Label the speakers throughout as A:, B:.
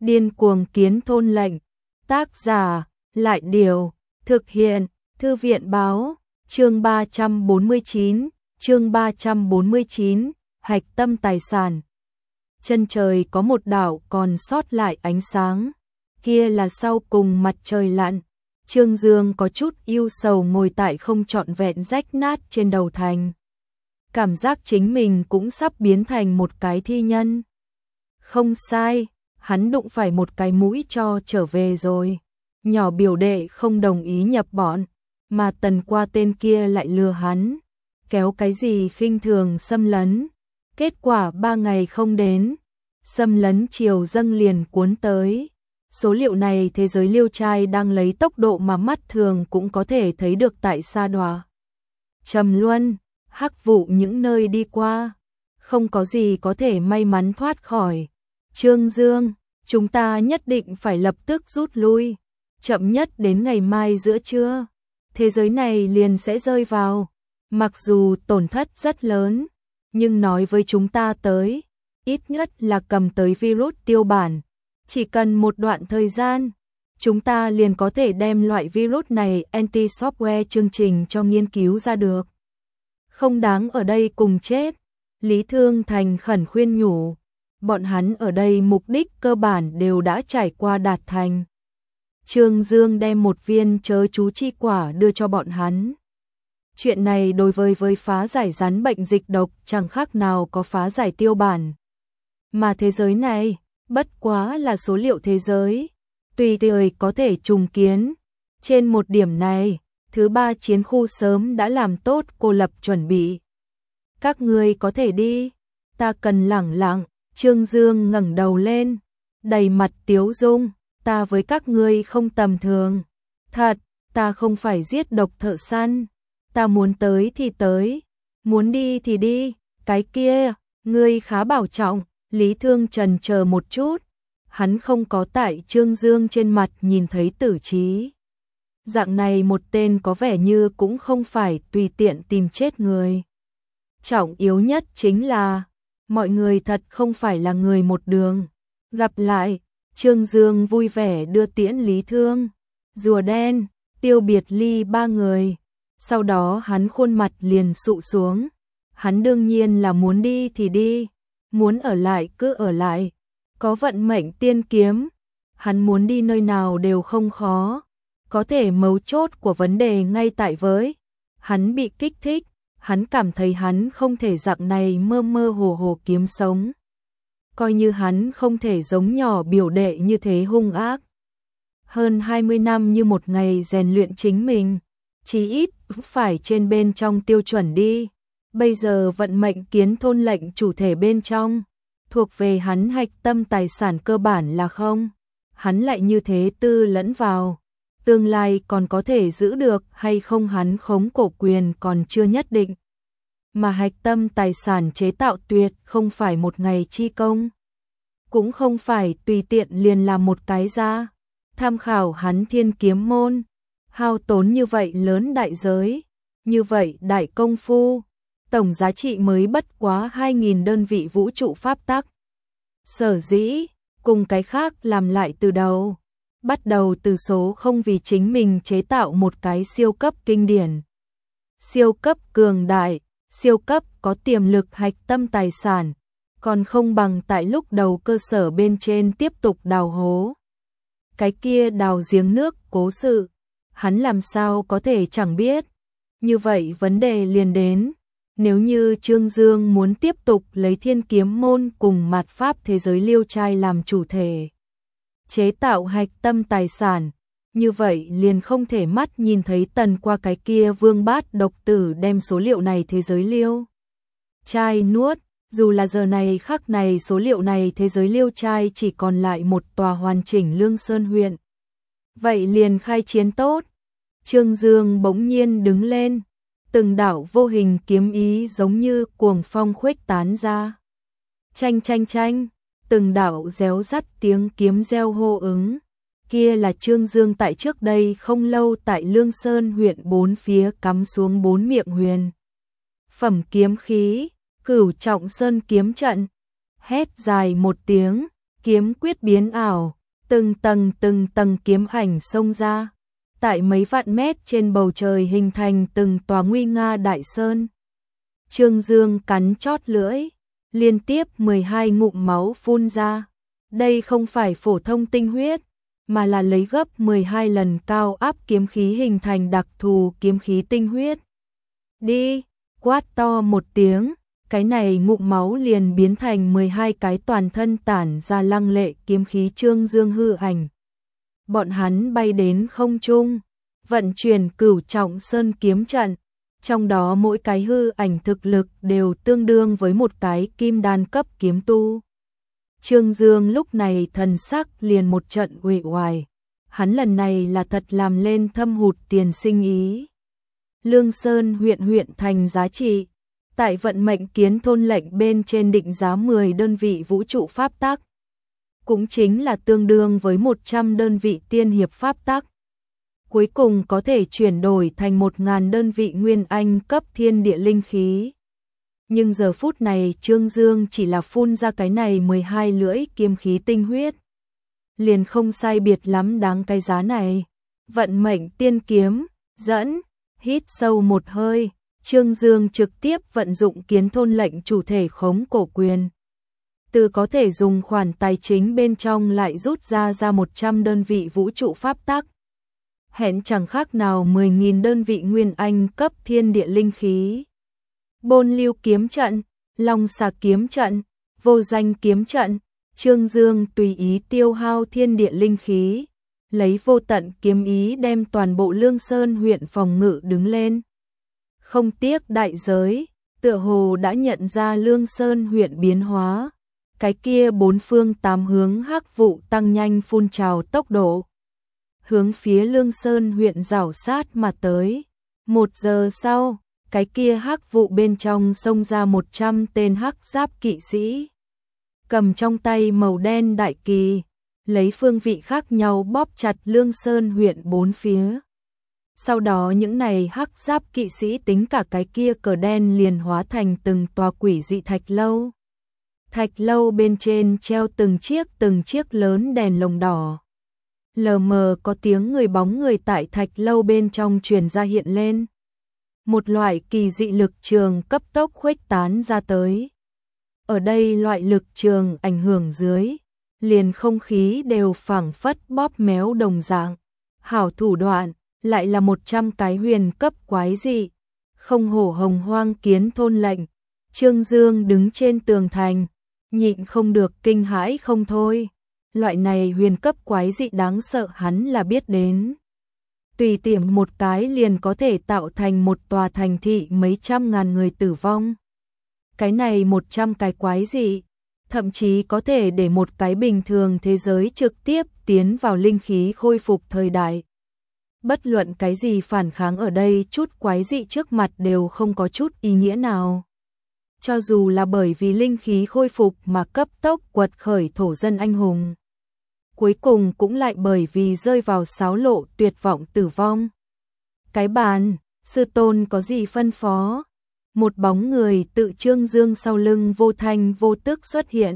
A: Điên cuồng kiến thôn lệnh. Tác giả, Lại Điều. Thực hiện, Thư viện báo. Chương 349, chương 349, hạch tâm tài sản. Chân trời có một đảo còn sót lại ánh sáng, kia là sau cùng mặt trời lặn. Trương Dương có chút ưu sầu ngồi tại không trọn vẹn rách nát trên đầu thành. Cảm giác chính mình cũng sắp biến thành một cái thi nhân. Không sai, hắn đụng phải một cái mũi cho trở về rồi. Nhỏ biểu đệ không đồng ý nhập bọn, mà Tần Qua tên kia lại lừa hắn. Kéo cái gì khinh thường xâm lấn. Kết quả 3 ngày không đến, xâm lấn triều dâng liền cuốn tới. Số liệu này thế giới liêu trai đang lấy tốc độ mà mắt thường cũng có thể thấy được tại Sa Đoá, Trầm Luân, Hắc Vụ những nơi đi qua. Không có gì có thể may mắn thoát khỏi. Trương Dương, chúng ta nhất định phải lập tức rút lui. Chậm nhất đến ngày mai giữa trưa, thế giới này liền sẽ rơi vào. Mặc dù tổn thất rất lớn, nhưng nói với chúng ta tới, ít nhất là cầm tới virus tiêu bản. Chỉ cần một đoạn thời gian, chúng ta liền có thể đem loại virus này anti-software chương trình cho nghiên cứu ra được. Không đáng ở đây cùng chết. Lý Thương Thành khẩn khuyên nhủ. Bọn hắn ở đây mục đích cơ bản đều đã trải qua đạt thành. Trương Dương đem một viên chớ chú chi quả đưa cho bọn hắn. Chuyện này đối với phá giải rắn bệnh dịch độc chẳng khác nào có phá giải tiêu bản. Mà thế giới này, bất quá là số liệu thế giới, tùy thời có thể trùng kiến. Trên một điểm này, thứ 3 chiến khu sớm đã làm tốt cô lập chuẩn bị. Các ngươi có thể đi, ta cần lẳng lặng. Trương Dương ngẩng đầu lên, đầy mặt tiếu dung. Ta với các ngươi không tầm thường. Thật, ta không phải giết độc thợ săn. Ta muốn tới thì tới, muốn đi thì đi. Cái kia, ngươi khá bảo trọng. Lý Thương chần chờ một chút. Hắn không có tại Trương Dương trên mặt nhìn thấy tử trí. Dạng này một tên có vẻ như cũng không phải tùy tiện tìm chết người. Trọng yếu nhất chính là, mọi người thật không phải là người một đường. Gặp lại. Trương Dương vui vẻ đưa tiễn Lý Thương, Rùa Đen, Tiêu Biệt Ly 3 người. Sau đó hắn khuôn mặt liền sụ xuống. Hắn đương nhiên là muốn đi thì đi, muốn ở lại cứ ở lại. Có vận mệnh tiên kiếm, hắn muốn đi nơi nào đều không khó. Có thể mấu chốt của vấn đề ngay tại với hắn bị kích thích, hắn cảm thấy hắn không thể dạng này mơ mơ hồ hồ kiếm sống. Coi như hắn không thể giống nhỏ biểu đệ như thế hung ác. Hơn 20 năm như một ngày rèn luyện chính mình, chí ít phải trên bên trong tiêu chuẩn đi. Bây giờ vận mệnh kiến thôn lệnh chủ thể bên trong, thuộc về hắn hạch tâm tài sản cơ bản là không. Hắn lại như thế tư lẫn vào. Tương lai còn có thể giữ được hay không hắn khống cổ quyền còn chưa nhất định. Mà hạch tâm tài sản chế tạo tuyệt không phải một ngày chi công. Cũng không phải tùy tiện liền làm một cái ra. Tham khảo hắn Thiên Kiếm Môn. Hao tốn như vậy lớn đại giới. Như vậy đại công phu. Tổng giá trị mới bất quá 2.000 đơn vị vũ trụ pháp tắc. Sở dĩ, cùng cái khác làm lại từ đầu. Bắt đầu từ số không vì chính mình chế tạo một cái siêu cấp kinh điển. Siêu cấp cường đại, siêu cấp có tiềm lực hạch tâm tài sản, còn không bằng tại lúc đầu cơ sở bên trên tiếp tục đào hố. Cái kia đào giếng nước cố sự, hắn làm sao có thể chẳng biết. Như vậy vấn đề liền đến, nếu như Trương Dương muốn tiếp tục lấy Thiên Kiếm Môn cùng mạt pháp thế giới liêu trai làm chủ thể, chế tạo hạch tâm tài sản, như vậy liền không thể mắt nhìn thấy Tần Qua cái kia vương bát độc tử đem số liệu này thế giới liêu trai nuốt. Dù là giờ này khắc này số liệu này thế giới liêu trai chỉ còn lại một tòa hoàn chỉnh Lương Sơn huyện. Vậy liền khai chiến tốt. Trương Dương bỗng nhiên đứng lên, từng đạo vô hình kiếm ý giống như cuồng phong khuếch tán ra. Chanh chanh chanh, từng đạo réo rắt tiếng kiếm reo hô ứng. Kia là Trương Dương tại trước đây không lâu tại Lương Sơn huyện 4 phía cắm xuống 4 miệng huyền phẩm kiếm khí, Cửu Trọng Sơn kiếm trận. Hét dài một tiếng, kiếm quyết biến ảo, từng tầng kiếm ảnh xông ra, tại mấy vạn mét trên bầu trời hình thành từng tòa nguy nga đại sơn. Trương Dương cắn chót lưỡi, liên tiếp 12 ngụm máu phun ra. Đây không phải phổ thông tinh huyết, mà là lấy gấp 12 lần cao áp kiếm khí hình thành đặc thù kiếm khí tinh huyết. Đi, quát to một tiếng, cái này ngụm máu liền biến thành 12 cái toàn thân tản ra lăng lệ kiếm khí Trương Dương hư ảnh. Bọn hắn bay đến không trung, vận chuyển Cửu Trọng Sơn kiếm trận, trong đó mỗi cái hư ảnh thực lực đều tương đương với một cái kim đan cấp kiếm tu. Trương Dương lúc này thần sắc liền một trận uể oải, hắn lần này là thật làm lên thâm hụt tiền sinh ý. Lương Sơn huyện thành giá trị, tại vận mệnh kiến thôn lệnh bên trên định giá 10 đơn vị vũ trụ pháp tắc, cũng chính là tương đương với 100 đơn vị tiên hiệp pháp tắc. Cuối cùng có thể chuyển đổi thành 1000 đơn vị nguyên anh cấp thiên địa linh khí. Nhưng giờ phút này Trương Dương chỉ là phun ra cái này 12 lưỡi kiếm khí tinh huyết. Liền không sai biệt lắm đáng cái giá này. Vận mệnh tiên kiếm, dẫn, hít sâu một hơi, Trương Dương trực tiếp vận dụng kiến thôn lệnh chủ thể khống cổ quyền. Từ có thể dùng khoản tài chính bên trong lại rút ra 100 đơn vị vũ trụ pháp tắc. Hẹn chẳng khác nào 10.000 đơn vị nguyên anh cấp thiên địa linh khí. Bôn lưu kiếm trận, long xà kiếm trận, vô danh kiếm trận, Trương Dương tùy ý tiêu hao thiên địa linh khí, lấy vô tận kiếm ý đem toàn bộ Lương Sơn huyện phòng ngự đứng lên. Không tiếc đại giới, tựa hồ đã nhận ra Lương Sơn huyện biến hóa, cái kia bốn phương tám hướng hắc vụ tăng nhanh phun trào tốc độ, hướng phía Lương Sơn huyện rảo sát mà tới. 1 giờ sau, cái kia hắc vụ bên trong xông ra 100 tên hắc giáp kỵ sĩ, cầm trong tay màu đen đại kỳ, lấy phương vị khác nhau bóp chặt Lương Sơn huyện bốn phía. Sau đó những này hắc giáp kỵ sĩ tính cả cái kia cờ đen liền hóa thành từng tòa quỷ dị thạch lâu. Thạch lâu bên trên treo từng chiếc lớn đèn lồng đỏ. Lờ mờ có tiếng người bóng người tại thạch lâu bên trong truyền ra hiện lên. Một loại kỳ dị lực trường cấp tốc khuếch tán ra tới. Ở đây loại lực trường ảnh hưởng dưới, liền không khí đều phảng phất bóp méo đồng dạng. Hảo thủ đoạn, lại là 100 cái huyền cấp quái dị. Không hổ hồng hoang kiến thôn lệnh, Trương Dương đứng trên tường thành, nhịn không được kinh hãi không thôi. Loại này huyền cấp quái dị đáng sợ hắn là biết đến. Tùy tiện một cái liền có thể tạo thành một tòa thành thị mấy trăm ngàn người tử vong. Cái này 100 cái quái dị, thậm chí có thể để một cái bình thường thế giới trực tiếp tiến vào linh khí khôi phục thời đại. Bất luận cái gì phản kháng ở đây chút quái dị trước mặt đều không có chút ý nghĩa nào. Cho dù là bởi vì linh khí khôi phục mà cấp tốc quật khởi thổ dân anh hùng, cuối cùng cũng lại bởi vì rơi vào xáo lộ tuyệt vọng tử vong. Cái bàn, sư tôn có gì phân phó? Một bóng người tự Trương Dương sau lưng vô thanh vô tức xuất hiện.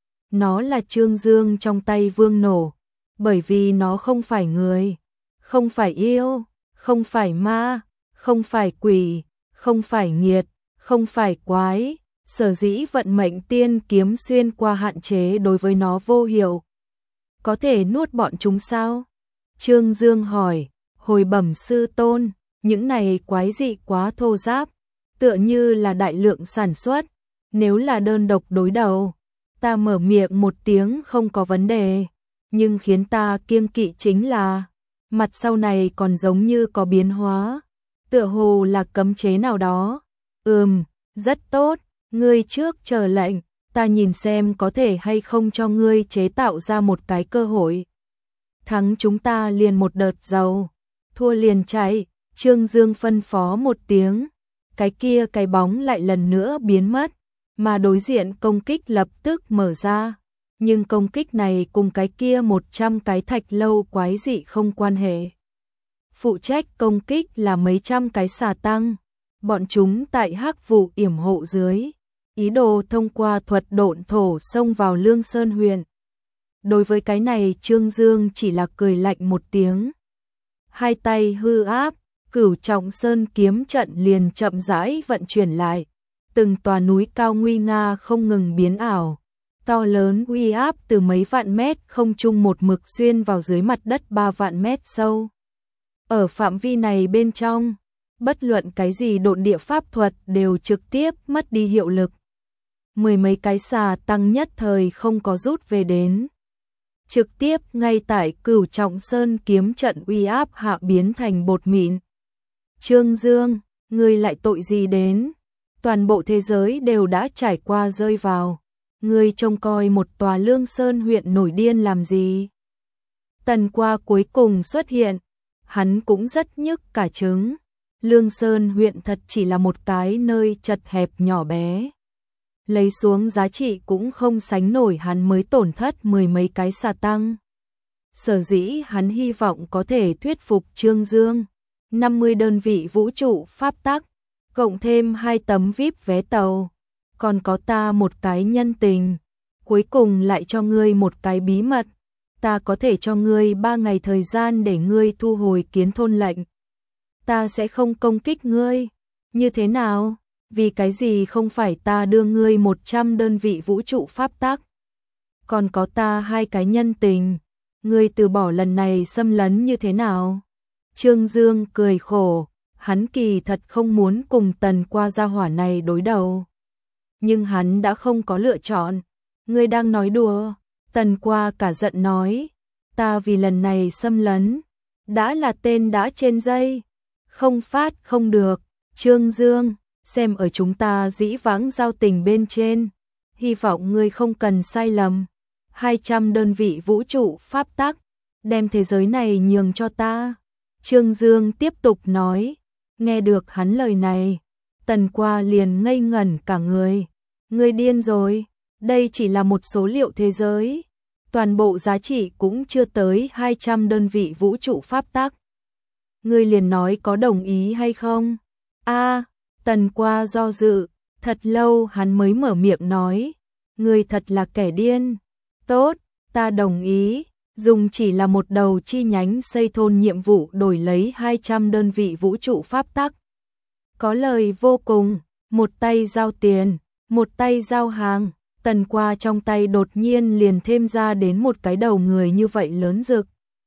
A: Nó là Trương Dương trong tay vương nổ, bởi vì nó không phải người, không phải yêu, không phải ma, không phải quỷ, không phải nghiệt, không phải quái, sở dĩ vận mệnh tiên kiếm xuyên qua hạn chế đối với nó vô hiệu. Có thể nuốt bọn chúng sao? Trương Dương hỏi, hồi bẩm sư tôn, những này quái dị quá thô ráp, tựa như là đại lượng sản xuất, nếu là đơn độc đối đầu, ta mở miệng một tiếng không có vấn đề, nhưng khiến ta kiêng kỵ chính là, mặt sau này còn giống như có biến hóa, tựa hồ là cấm chế nào đó. Rất tốt, ngươi trước chờ lệnh, ta nhìn xem có thể hay không cho ngươi chế tạo ra một cái cơ hội. Thắng chúng ta liền một đợt giàu, thua liền chạy. Trương Dương phân phó một tiếng, cái kia cái bóng lại lần nữa biến mất, mà đối diện công kích lập tức mở ra. Nhưng công kích này cùng cái kia 100 cái thạch lâu quái dị không quan hệ. Phụ trách công kích là mấy trăm cái xà tăng, bọn chúng tại hắc vụ yểm hộ dưới, ý đồ thông qua thuật độn thổ xông vào Lương Sơn huyện. Đối với cái này Trương Dương chỉ là cười lạnh một tiếng. Hai tay hư áp, Cửu Trọng Sơn kiếm trận liền chậm rãi vận chuyển lại. Từng tòa núi cao nguy nga không ngừng biến ảo. To lớn uy áp từ mấy vạn mét không trung một mực xuyên vào dưới mặt đất 3 vạn mét sâu. Ở phạm vi này bên trong, bất luận cái gì độn địa pháp thuật đều trực tiếp mất đi hiệu lực. Mười mấy cái xà tăng nhất thời không có rút về đến. Trực tiếp ngay tại Cửu Trọng Sơn kiếm trận uy áp hạ biến thành bột mịn. Trương Dương, ngươi lại tội gì đến? Toàn bộ thế giới đều đã trải qua rơi vào. Ngươi trông coi một tòa Lương Sơn huyện nổi điên làm gì? Tần Qua cuối cùng xuất hiện, hắn cũng rất nhức cả trứng. Lương Sơn huyện thật chỉ là một cái nơi chật hẹp nhỏ bé. Lấy xuống giá trị cũng không sánh nổi hắn mới tổn thất mười mấy cái xà tăng. Sở dĩ hắn hy vọng có thể thuyết phục Trương Dương. 50 đơn vị vũ trụ pháp tắc, cộng thêm 2 tấm VIP vé tàu, còn có ta một cái nhân tình, cuối cùng lại cho ngươi một cái bí mật, ta có thể cho ngươi 3 ngày thời gian để ngươi thu hồi Kiến Thôn lệnh. Ta sẽ không công kích ngươi, như thế nào? Vì cái gì không phải ta đưa ngươi 100 đơn vị vũ trụ pháp tắc? Còn có ta 2 cái nhân tình, ngươi từ bỏ lần này xâm lấn như thế nào? Trương Dương cười khổ, hắn kỳ thật không muốn cùng Tần Qua gia hỏa này đối đầu. Nhưng hắn đã không có lựa chọn. Ngươi đang nói đùa? Tần Qua cả giận nói, ta vì lần này xâm lấn, đã là tên đã trên dây, không phát không được. Trương Dương, xem ở chúng ta dĩ vãng giao tình bên trên, hy vọng ngươi không cần sai lầm. 200 đơn vị vũ trụ pháp tắc, đem thế giới này nhường cho ta. Trương Dương tiếp tục nói, nghe được hắn lời này, Tần Qua liền ngây ngẩn cả người. Ngươi điên rồi, đây chỉ là một số liệu thế giới, toàn bộ giá trị cũng chưa tới 200 đơn vị vũ trụ pháp tắc. Ngươi liền nói có đồng ý hay không? Tần Qua do dự, thật lâu hắn mới mở miệng nói, ngươi thật là kẻ điên. Tốt, ta đồng ý. Dùng chỉ là một đầu chi nhánh xây thôn nhiệm vụ đổi lấy 200 đơn vị vũ trụ pháp tắc. Có lời vô cùng, một tay giao tiền, một tay giao hàng. Tần Qua trong tay đột nhiên liền thêm ra đến một cái đầu người như vậy lớn rực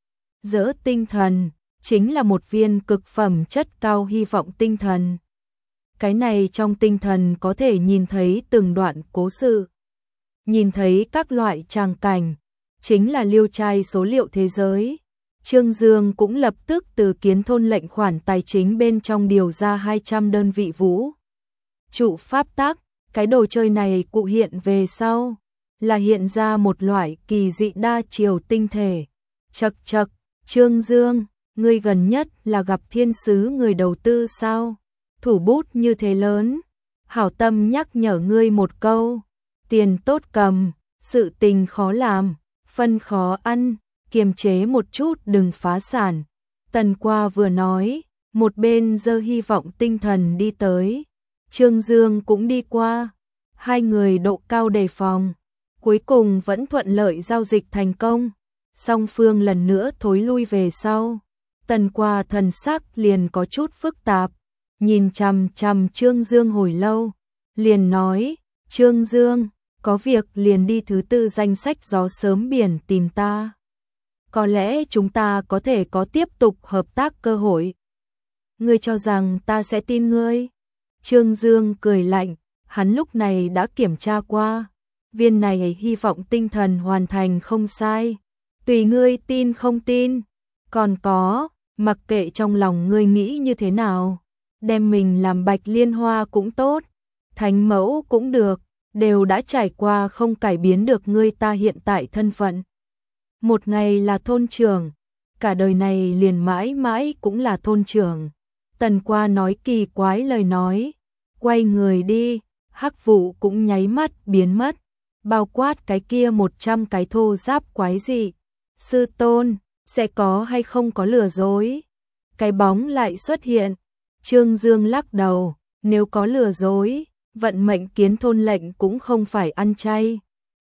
A: rỡ tinh thần, chính là một viên cực phẩm chất cao hy vọng tinh thần. Cái này trong tinh thần có thể nhìn thấy từng đoạn cố sự, nhìn thấy các loại tràng cảnh, chính là liêu trai số liệu thế giới. Trương Dương cũng lập tức từ Kiến Thôn lệnh khoản tài chính bên trong điều ra 200 đơn vị vũ trụ pháp tắc. Cái đồ chơi này cụ hiện về sau, là hiện ra một loại kỳ dị đa chiều tinh thể. Chậc chậc, Trương Dương, ngươi gần nhất là gặp thiên sứ người đầu tư sao? Thủ bút như thế lớn, hảo tâm nhắc nhở ngươi một câu, tiền tốt cầm, sự tình khó làm, phân khó ăn, kiềm chế một chút đừng phá sản. Tần Qua vừa nói, một bên giơ hy vọng tinh thần đi tới. Trương Dương cũng đi qua, hai người độ cao đề phòng, cuối cùng vẫn thuận lợi giao dịch thành công. Song phương lần nữa thối lui về sau. Tần Qua thần sắc liền có chút phức tạp, nhìn chằm chằm Trương Dương hồi lâu, liền nói, Trương Dương, có việc liền đi thứ 4 danh sách gió sớm biển tìm ta. Có lẽ chúng ta có thể có tiếp tục hợp tác cơ hội. Ngươi cho rằng ta sẽ tin ngươi? Trương Dương cười lạnh, hắn lúc này đã kiểm tra qua, viên này hy vọng tinh thần hoàn thành không sai, tùy ngươi tin không tin. Còn có, mặc kệ trong lòng ngươi nghĩ như thế nào, đem mình làm Bạch Liên Hoa cũng tốt, thánh mẫu cũng được, đều đã trải qua không cải biến được ngươi ta hiện tại thân phận. Một ngày là thôn trưởng, cả đời này liền mãi mãi cũng là thôn trưởng. Tần Qua nói kỳ quái lời nói, quay người đi, hắc vụ cũng nháy mắt biến mất, bao quát cái kia 100 cái thô giáp quái dị. Sư tôn, sẽ có hay không có lừa dối? Cái bóng lại xuất hiện. Trương Dương lắc đầu, nếu có lừa dối, vận mệnh Kiến Thôn lệnh cũng không phải ăn chay.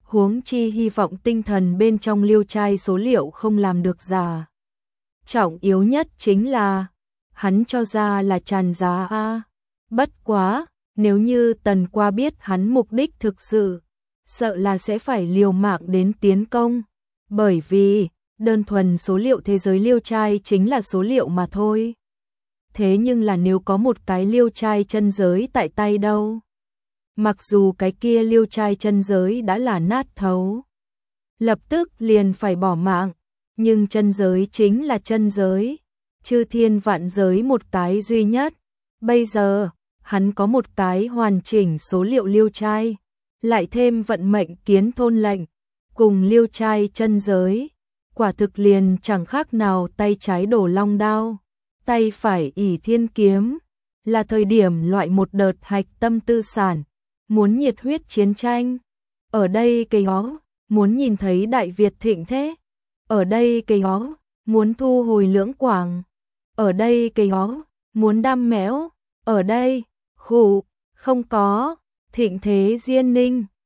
A: Huống chi hy vọng tinh thần bên trong liêu trai số liệu không làm được giả. Trọng yếu nhất chính là, hắn cho ra là tràn giá a. Bất quá, nếu như Tần Qua biết hắn mục đích thực sự, sợ là sẽ phải liều mạng đến tiến công, bởi vì đơn thuần số liệu thế giới liêu trai chính là số liệu mà thôi. Thế nhưng là nếu có một cái liêu trai chân giới tại tay đâu? Mặc dù cái kia liêu trai chân giới đã là nát thấu, lập tức liền phải bỏ mạng, nhưng chân giới chính là chân giới, chư thiên vạn giới một cái duy nhất. Bây giờ, hắn có một cái hoàn chỉnh số liệu liêu trai, lại thêm vận mệnh kiến thôn lệnh, cùng liêu trai chân giới, quả thực liền chẳng khác nào tay trái đổ long đao, tay phải ỷ thiên kiếm, là thời điểm loại một đợt hạch tâm tư sản, muốn nhiệt huyết chiến tranh. Ở đây cây hó, muốn nhìn thấy Đại Việt thịnh thế. Ở đây cây hó, muốn thu hồi Lưỡng Quảng. Ở đây cây hó, muốn đam mẽo. Ở đây, khủ, không có, thịnh thế Diên Ninh.